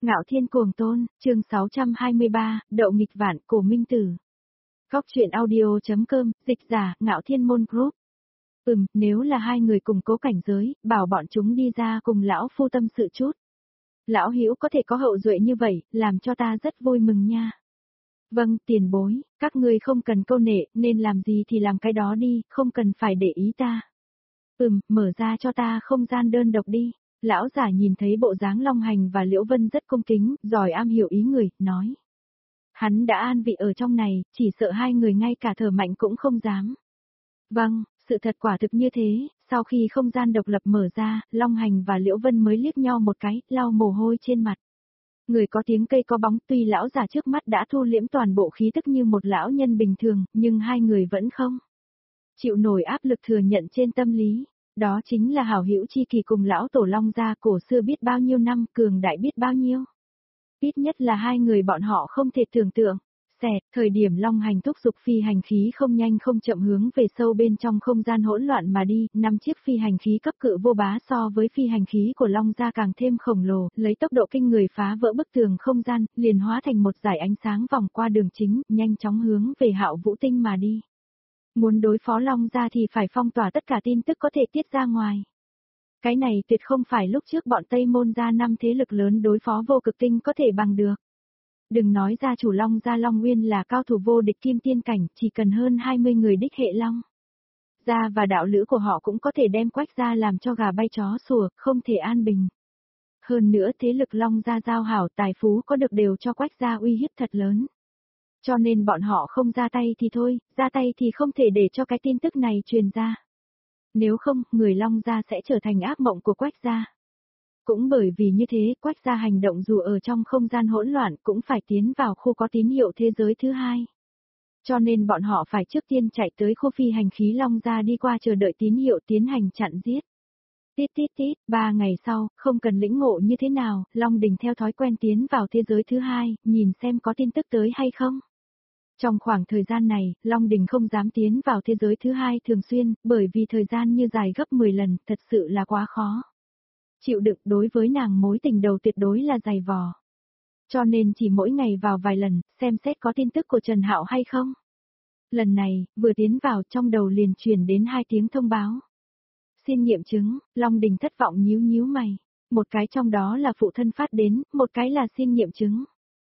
Ngạo Thiên Cuồng Tôn, chương 623, Đậu nghịch vạn, Cổ Minh Tử. Góc truyện audio.com, dịch giả, Ngạo Thiên Môn Group. Nếu là hai người cùng cố cảnh giới, bảo bọn chúng đi ra cùng lão phu tâm sự chút. Lão Hữu có thể có hậu duệ như vậy, làm cho ta rất vui mừng nha. Vâng, tiền bối, các ngươi không cần câu nệ, nên làm gì thì làm cái đó đi, không cần phải để ý ta. Mở ra cho ta không gian đơn độc đi. Lão giả nhìn thấy bộ dáng Long Hành và Liễu Vân rất cung kính, giỏi am hiểu ý người, nói. Hắn đã an vị ở trong này, chỉ sợ hai người ngay cả thở mạnh cũng không dám. Vâng, sự thật quả thực như thế, sau khi không gian độc lập mở ra, Long Hành và Liễu Vân mới liếc nhau một cái, lau mồ hôi trên mặt. Người có tiếng cây có bóng, tuy lão giả trước mắt đã thu liễm toàn bộ khí tức như một lão nhân bình thường, nhưng hai người vẫn không chịu nổi áp lực thừa nhận trên tâm lý. Đó chính là hảo hữu chi kỳ cùng lão tổ Long gia cổ xưa biết bao nhiêu năm, cường đại biết bao nhiêu. Ít nhất là hai người bọn họ không thể tưởng tượng. Thời điểm Long Hành thúc giục phi hành khí không nhanh không chậm hướng về sâu bên trong không gian hỗn loạn mà đi, 5 chiếc phi hành khí cấp cự vô bá so với phi hành khí của Long gia càng thêm khổng lồ, lấy tốc độ kinh người phá vỡ bức tường không gian, liền hóa thành một dải ánh sáng vòng qua đường chính, nhanh chóng hướng về Hạo Vũ Tinh mà đi. Muốn đối phó Long gia thì phải phong tỏa tất cả tin tức có thể tiết ra ngoài. Cái này tuyệt không phải lúc trước bọn Tây Môn gia 5 thế lực lớn đối phó vô cực tinh có thể bằng được. Đừng nói gia chủ Long gia Long Nguyên là cao thủ vô địch kim tiên cảnh, chỉ cần hơn 20 người đích hệ Long gia và đạo lữ của họ cũng có thể đem Quách gia làm cho gà bay chó sủa, không thể an bình. Hơn nữa thế lực Long gia giao hảo tài phú có được đều cho Quách gia uy hiếp thật lớn. Cho nên bọn họ không ra tay thì thôi, ra tay thì không thể để cho cái tin tức này truyền ra. Nếu không, người Long gia sẽ trở thành ác mộng của Quách gia. Cũng bởi vì như thế, Quách gia hành động dù ở trong không gian hỗn loạn cũng phải tiến vào khu có tín hiệu thế giới thứ hai. Cho nên bọn họ phải trước tiên chạy tới khu phi hành khí Long gia đi qua chờ đợi tín hiệu tiến hành chặn giết. Tít, 3 ngày sau, không cần lĩnh ngộ như thế nào, Long Đình theo thói quen tiến vào thế giới thứ hai, nhìn xem có tin tức tới hay không. Trong khoảng thời gian này, Long Đình không dám tiến vào thế giới thứ hai thường xuyên, bởi vì thời gian như dài gấp 10 lần, thật sự là quá khó. Chịu đựng đối với nàng mối tình đầu tuyệt đối là dày vò. Cho nên chỉ mỗi ngày vào vài lần, xem xét có tin tức của Trần Hạo hay không. Lần này, vừa tiến vào trong đầu liền truyền đến 2 tiếng thông báo. Xin nghiệm chứng, Long Đình thất vọng nhíu mày. Một cái trong đó là phụ thân phát đến, một cái là xin nghiệm chứng.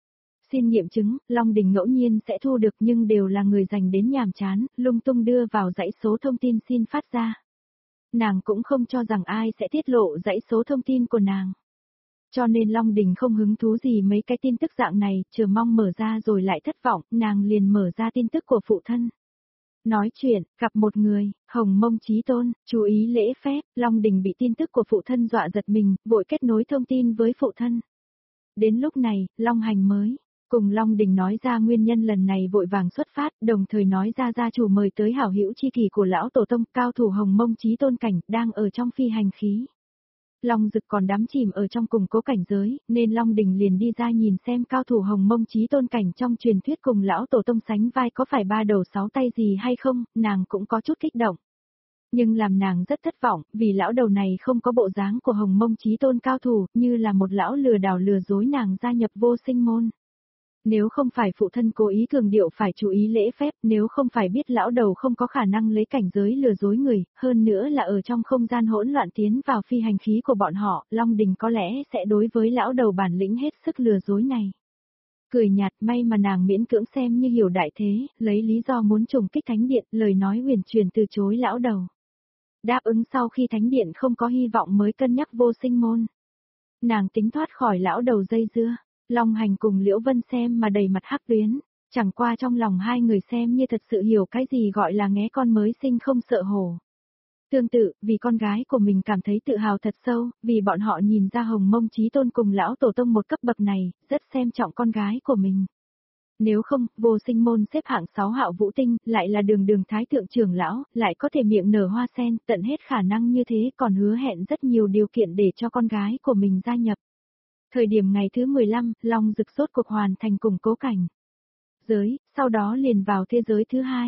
Xin nghiệm chứng, Long Đình ngẫu nhiên sẽ thu được nhưng đều là người dành đến nhàm chán, lung tung đưa vào dãy số thông tin xin phát ra. Nàng cũng không cho rằng ai sẽ tiết lộ dãy số thông tin của nàng. Cho nên Long Đình không hứng thú gì mấy cái tin tức dạng này, chờ mong mở ra rồi lại thất vọng, nàng liền mở ra tin tức của phụ thân. Nói chuyện, gặp một người, Hồng Mông Chí Tôn, chú ý lễ phép, Long Đình bị tin tức của phụ thân dọa giật mình, vội kết nối thông tin với phụ thân. Đến lúc này, Long Hành mới cùng Long Đình nói ra nguyên nhân lần này vội vàng xuất phát, đồng thời nói ra gia chủ mời tới hảo hữu chi kỳ của lão tổ tông, cao thủ Hồng Mông Chí Tôn cảnh, đang ở trong phi hành khí. Long Dực còn đắm chìm ở trong cùng cố cảnh giới, nên Long Đình liền đi ra nhìn xem cao thủ Hồng Mông Chí Tôn cảnh trong truyền thuyết cùng lão tổ tông sánh vai có phải 3 đầu 6 tay gì hay không, nàng cũng có chút kích động. Nhưng làm nàng rất thất vọng, vì lão đầu này không có bộ dáng của Hồng Mông Chí Tôn cao thủ, như là một lão lừa đảo lừa dối nàng gia nhập vô sinh môn. Nếu không phải phụ thân cố ý cường điệu phải chú ý lễ phép, nếu không phải biết lão đầu không có khả năng lấy cảnh giới lừa dối người, hơn nữa là ở trong không gian hỗn loạn tiến vào phi hành khí của bọn họ, Long Đình có lẽ sẽ đối với lão đầu bản lĩnh hết sức lừa dối này. Cười nhạt, may mà nàng miễn cưỡng xem như hiểu đại thế, lấy lý do muốn trùng kích thánh điện, lời nói huyền truyền từ chối lão đầu. Đáp ứng sau khi thánh điện không có hy vọng mới cân nhắc vô sinh môn. Nàng tính thoát khỏi lão đầu dây dưa. Long Hành cùng Liễu Vân xem mà đầy mặt hắc tuyến, chẳng qua trong lòng hai người xem như thật sự hiểu cái gì gọi là nghé con mới sinh không sợ hổ. Tương tự, vì con gái của mình cảm thấy tự hào thật sâu, vì bọn họ nhìn ra Hồng Mông Chí Tôn cùng lão tổ tông một cấp bậc này, rất xem trọng con gái của mình. Nếu không, vô sinh môn xếp hạng 6 Hạo Vũ Tinh, lại là đường thái thượng trưởng lão, lại có thể miệng nở hoa sen, tận hết khả năng như thế còn hứa hẹn rất nhiều điều kiện để cho con gái của mình gia nhập. Thời điểm ngày thứ 15, Long Dực sốt cuộc hoàn thành cùng cố cảnh giới, sau đó liền vào thế giới thứ hai.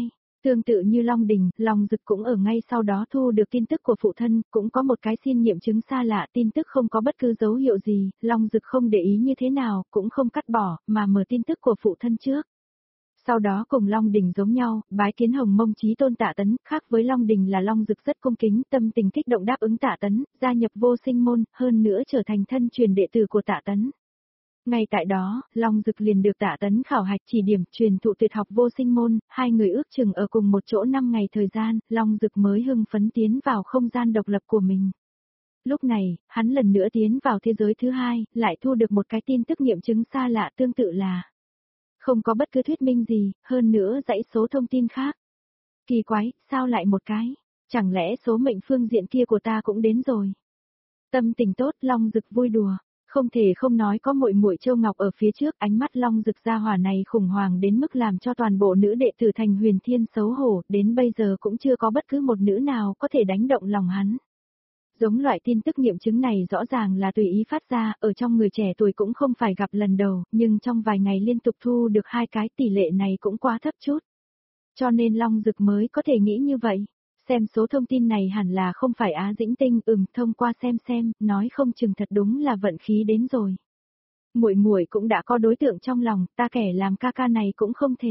Tương tự như Long Đình, Long Dực cũng ở ngay sau đó thu được tin tức của phụ thân, cũng có một cái xin nghiệm chứng xa lạ, tin tức không có bất cứ dấu hiệu gì, Long Dực không để ý như thế nào, cũng không cắt bỏ, mà mở tin tức của phụ thân trước. Sau đó cùng Long Đình giống nhau, bái kiến Hồng Mông Chí Tôn Tạ Tấn, khác với Long Đình là Long Dực rất cung kính, tâm tình kích động đáp ứng Tạ Tấn, gia nhập Vô Sinh môn, hơn nữa trở thành thân truyền đệ tử của Tạ Tấn. Ngay tại đó, Long Dực liền được Tạ Tấn khảo hạch chỉ điểm truyền thụ tuyệt học Vô Sinh môn, hai người ước chừng ở cùng một chỗ 5 ngày thời gian, Long Dực mới hưng phấn tiến vào không gian độc lập của mình. Lúc này, hắn lần nữa tiến vào thế giới thứ hai, lại thu được một cái tin tức nghiệm chứng xa lạ tương tự là không có bất cứ thuyết minh gì, hơn nữa dãy số thông tin khác. Kỳ quái, sao lại một cái? Chẳng lẽ số mệnh phương diện kia của ta cũng đến rồi? Tâm tình tốt, Long Dực vui đùa. Không thể không nói có muội muội Châu Ngọc ở phía trước, ánh mắt Long Dực gia hỏa này khủng hoảng đến mức làm cho toàn bộ nữ đệ tử thành Huyền Thiên xấu hổ, đến bây giờ cũng chưa có bất cứ một nữ nào có thể đánh động lòng hắn. Giống loại tin tức nghiệm chứng này rõ ràng là tùy ý phát ra, ở trong người trẻ tuổi cũng không phải gặp lần đầu, nhưng trong vài ngày liên tục thu được 2 cái tỷ lệ này cũng quá thấp chút. Cho nên Long Dực mới có thể nghĩ như vậy. Xem số thông tin này hẳn là không phải Á Dĩnh Tinh, thông qua xem, nói không chừng thật đúng là vận khí đến rồi. Muội muội cũng đã có đối tượng trong lòng, ta kẻ làm ca ca này cũng không thể.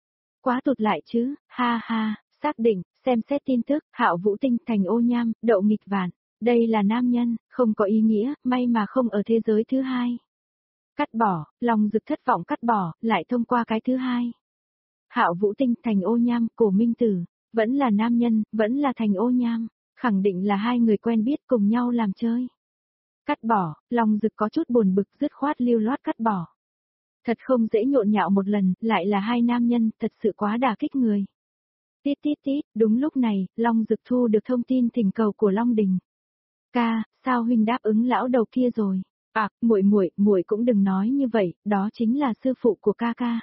Quá tụt lại chứ, ha ha, xác định, xem xét tin tức, Hạo Vũ Tinh thành ô nham, đậu nghịch vạn. Đây là nam nhân, không có ý nghĩa, may mà không ở thế giới thứ hai. Cắt bỏ, Long Dực thất vọng cắt bỏ, lại thông qua cái thứ hai. Hạo Vũ Tinh thành ô nham, Cổ Minh Tử, vẫn là nam nhân, vẫn là thành ô nham, khẳng định là hai người quen biết cùng nhau làm chơi. Cắt bỏ, Long Dực có chút buồn bực dứt khoát lưu loát cắt bỏ. Thật không dễ nhộn nhạo một lần, lại là hai nam nhân, thật sự quá đả kích người. Tít tít tít, đúng lúc này, Long Dực thu được thông tin thỉnh cầu của Long Đình. Ca, sao huynh đáp ứng lão đầu kia rồi? À, muội cũng đừng nói như vậy, đó chính là sư phụ của ca ca.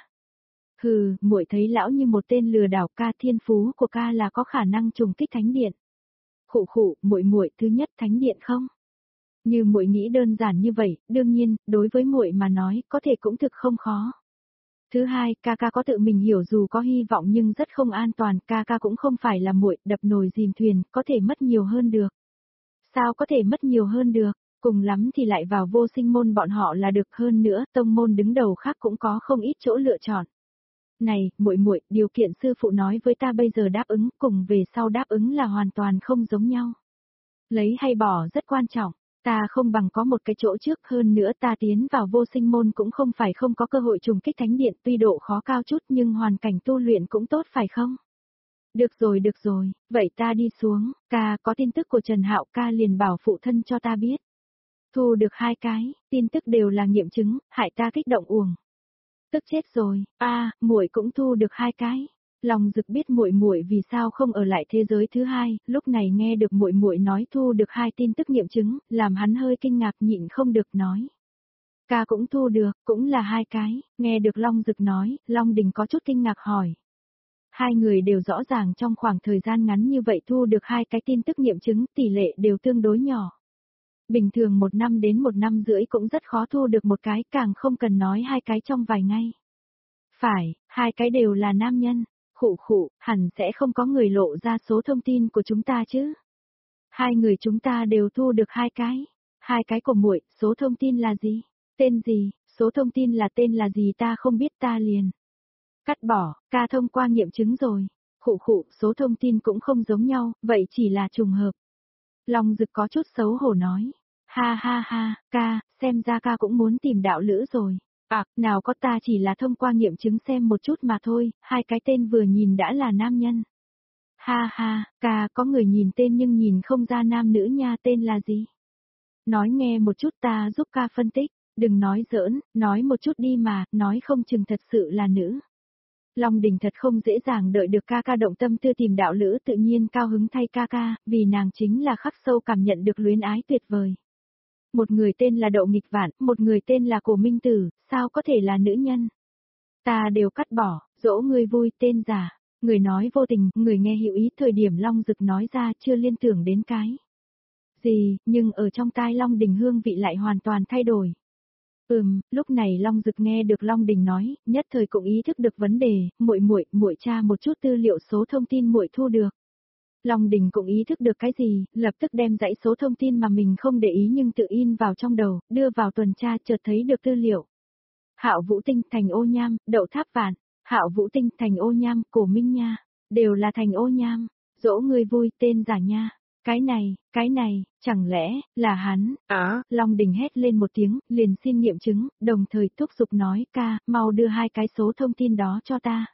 Hừ, muội thấy lão như một tên lừa đảo, ca thiên phú của ca là có khả năng trùng kích thánh điện. Khụ, muội thứ nhất thánh điện không? Như muội nghĩ đơn giản như vậy, đương nhiên, đối với muội mà nói, có thể cũng thực không khó. Thứ hai, ca ca có tự mình hiểu dù có hy vọng nhưng rất không an toàn, ca ca cũng không phải là muội, đập nồi dìm thuyền, có thể mất nhiều hơn được. Sao có thể mất nhiều hơn được, cùng lắm thì lại vào Vô Sinh môn bọn họ là được, hơn nữa, tông môn đứng đầu khác cũng có không ít chỗ lựa chọn. Này, muội, điều kiện sư phụ nói với ta bây giờ đáp ứng, cùng về sau đáp ứng là hoàn toàn không giống nhau. Lấy hay bỏ rất quan trọng, ta không bằng có một cái chỗ trước, hơn nữa ta tiến vào Vô Sinh môn cũng không phải không có cơ hội trùng kích thánh điện, tuy độ khó cao chút nhưng hoàn cảnh tu luyện cũng tốt phải không? Được rồi, vậy ta đi xuống, ca có tin tức của Trần Hạo, ca liền bảo phụ thân cho ta biết. Thu được 2 cái, tin tức đều là nghiệm chứng, hại ta kích động uổng. Tức chết rồi, muội cũng thu được 2 cái. Long Dực biết muội vì sao không ở lại thế giới thứ hai, lúc này nghe được muội nói thu được 2 tin tức nghiệm chứng, làm hắn hơi kinh ngạc nhịn không được nói. Ca cũng thu được, cũng là 2 cái, nghe được Long Dực nói, Long Đình có chút kinh ngạc hỏi. Hai người đều rõ ràng trong khoảng thời gian ngắn như vậy thu được 2 cái tin tức nghiệm chứng, tỷ lệ đều tương đối nhỏ. Bình thường 1 năm đến 1 năm rưỡi cũng rất khó thu được một cái, càng không cần nói 2 cái trong vài ngày. Phải, 2 cái đều là nam nhân, khụ, hẳn sẽ không có người lộ ra số thông tin của chúng ta chứ. 2 người chúng ta đều thu được 2 cái. 2 cái của muội, số thông tin là gì? Tên gì? Số thông tin là tên là gì ta không biết, ta liền. Cắt bỏ, ca thông qua nghiệm chứng rồi. Khụ, số thông tin cũng không giống nhau, vậy chỉ là trùng hợp. Long Dực có chút xấu hổ nói. Ha, ca, xem ra ca cũng muốn tìm đạo lữ rồi. Nào có, ta chỉ là thông qua nghiệm chứng xem một chút mà thôi, 2 cái tên vừa nhìn đã là nam nhân. Ha, ca có người nhìn tên nhưng nhìn không ra nam nữ nha, tên là gì? Nói nghe một chút ta giúp ca phân tích, đừng nói giỡn, nói một chút đi mà, nói không chừng thật sự là nữ. Long Đình thật không dễ dàng đợi được ca ca động tâm tư tìm đạo lữ, tự nhiên cao hứng thay ca ca, vì nàng chính là khắc sâu cảm nhận được luyến ái tuyệt vời. Một người tên là Đậu Nghịch Vạn, một người tên là Cổ Minh Tử, sao có thể là nữ nhân? Ta đều cắt bỏ, dỗ người vui, tên giả. Người nói vô tình, người nghe hiểu ý, thời điểm Long Dực nói ra chưa liên tưởng đến cái gì, nhưng ở trong tai Long Đình hương vị lại hoàn toàn thay đổi. Lúc này Long Dực nghe được Long Đình nói, nhất thời cũng ý thức được vấn đề, muội tra một chút tư liệu số thông tin muội thu được. Long Đình cũng ý thức được cái gì, lập tức đem dãy số thông tin mà mình không để ý nhưng tự in vào trong đầu, đưa vào tuần tra chợt thấy được tư liệu. Hạo Vũ Tinh, Thành Ô Nham, Đậu Tháp Vạn, Hạo Vũ Tinh, Thành Ô Nham, Cổ Minh Nha, đều là Thành Ô Nham, dỗ người vui tên giả nha. Cái này, chẳng lẽ, là hắn, Long Đình hét lên một tiếng, liền xin nghiệm chứng, đồng thời thúc giục nói ca, mau đưa hai cái số thông tin đó cho ta.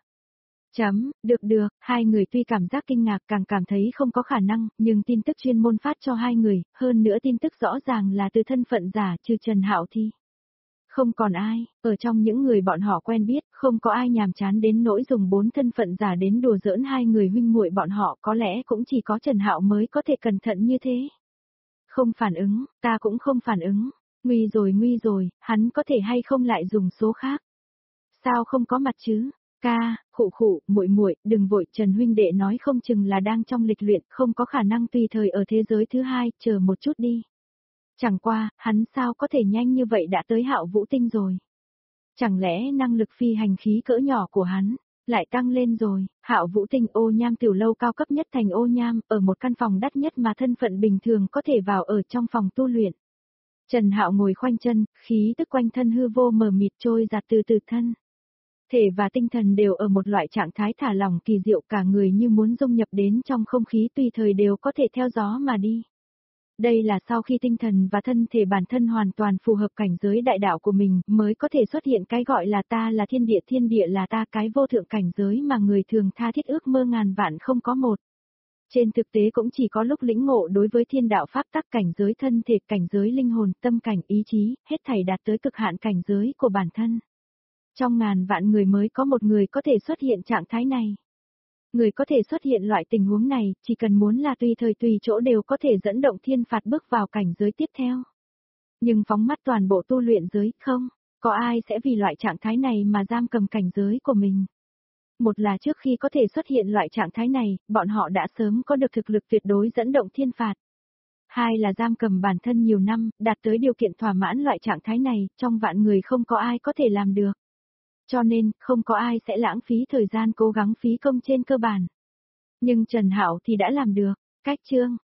Được, hai người tuy cảm giác kinh ngạc càng cảm thấy không có khả năng, nhưng tin tức chuyên môn phát cho hai người, hơn nữa tin tức rõ ràng là từ thân phận giả trừ Trần Hạo thì. Không còn ai, ở trong những người bọn họ quen biết, không có ai nhàm chán đến nỗi dùng 4 thân phận giả đến đùa giỡn hai người huynh muội bọn họ, có lẽ cũng chỉ có Trần Hạo mới có thể cẩn thận như thế. Không phản ứng, ta cũng không phản ứng. Nguy rồi, hắn có thể hay không lại dùng số khác. Sao không có mặt chứ? Ca, muội, đừng vội, Trần huynh đệ nói không chừng là đang trong lịch luyện, không có khả năng tùy thời ở thế giới thứ hai, chờ một chút đi. Chẳng qua, hắn sao có thể nhanh như vậy đã tới Hạo Vũ Tinh rồi? Chẳng lẽ năng lực phi hành khí cỡ nhỏ của hắn lại tăng lên rồi? Hạo Vũ Tinh Ô Nham tiểu lâu cao cấp nhất Thành Ô Nham, ở một căn phòng đắt nhất mà thân phận bình thường có thể vào ở trong phòng tu luyện. Trần Hạo ngồi khoanh chân, khí tức quanh thân hư vô mờ mịt trôi giạt từ từ thân. Thể và tinh thần đều ở một loại trạng thái thả lỏng kỳ diệu, cả người như muốn dung nhập đến trong không khí tùy thời đều có thể theo gió mà đi. Đây là sau khi tinh thần và thân thể bản thân hoàn toàn phù hợp cảnh giới đại đạo của mình mới có thể xuất hiện cái gọi là ta là thiên địa là ta, cái vô thượng cảnh giới mà người thường tha thiết ước mơ ngàn vạn không có một. Trên thực tế cũng chỉ có lúc lĩnh ngộ đối với thiên đạo pháp tắc, cảnh giới thân thể, cảnh giới linh hồn, tâm cảnh, ý chí, hết thảy đạt tới cực hạn cảnh giới của bản thân. Trong ngàn vạn người mới có một người có thể xuất hiện trạng thái này. Người có thể xuất hiện loại tình huống này, chỉ cần muốn là tùy thời tùy chỗ đều có thể dẫn động thiên phạt bước vào cảnh giới tiếp theo. Nhưng phóng mắt toàn bộ tu luyện giới, không, có ai sẽ vì loại trạng thái này mà giam cầm cảnh giới của mình. Một là trước khi có thể xuất hiện loại trạng thái này, bọn họ đã sớm có được thực lực tuyệt đối dẫn động thiên phạt. Hai là giam cầm bản thân nhiều năm, đạt tới điều kiện thỏa mãn loại trạng thái này, trong vạn người không có ai có thể làm được. Cho nên, không có ai sẽ lãng phí thời gian cố gắng phí công trên cơ bản. Nhưng Trần Hạo thì đã làm được. Cách chương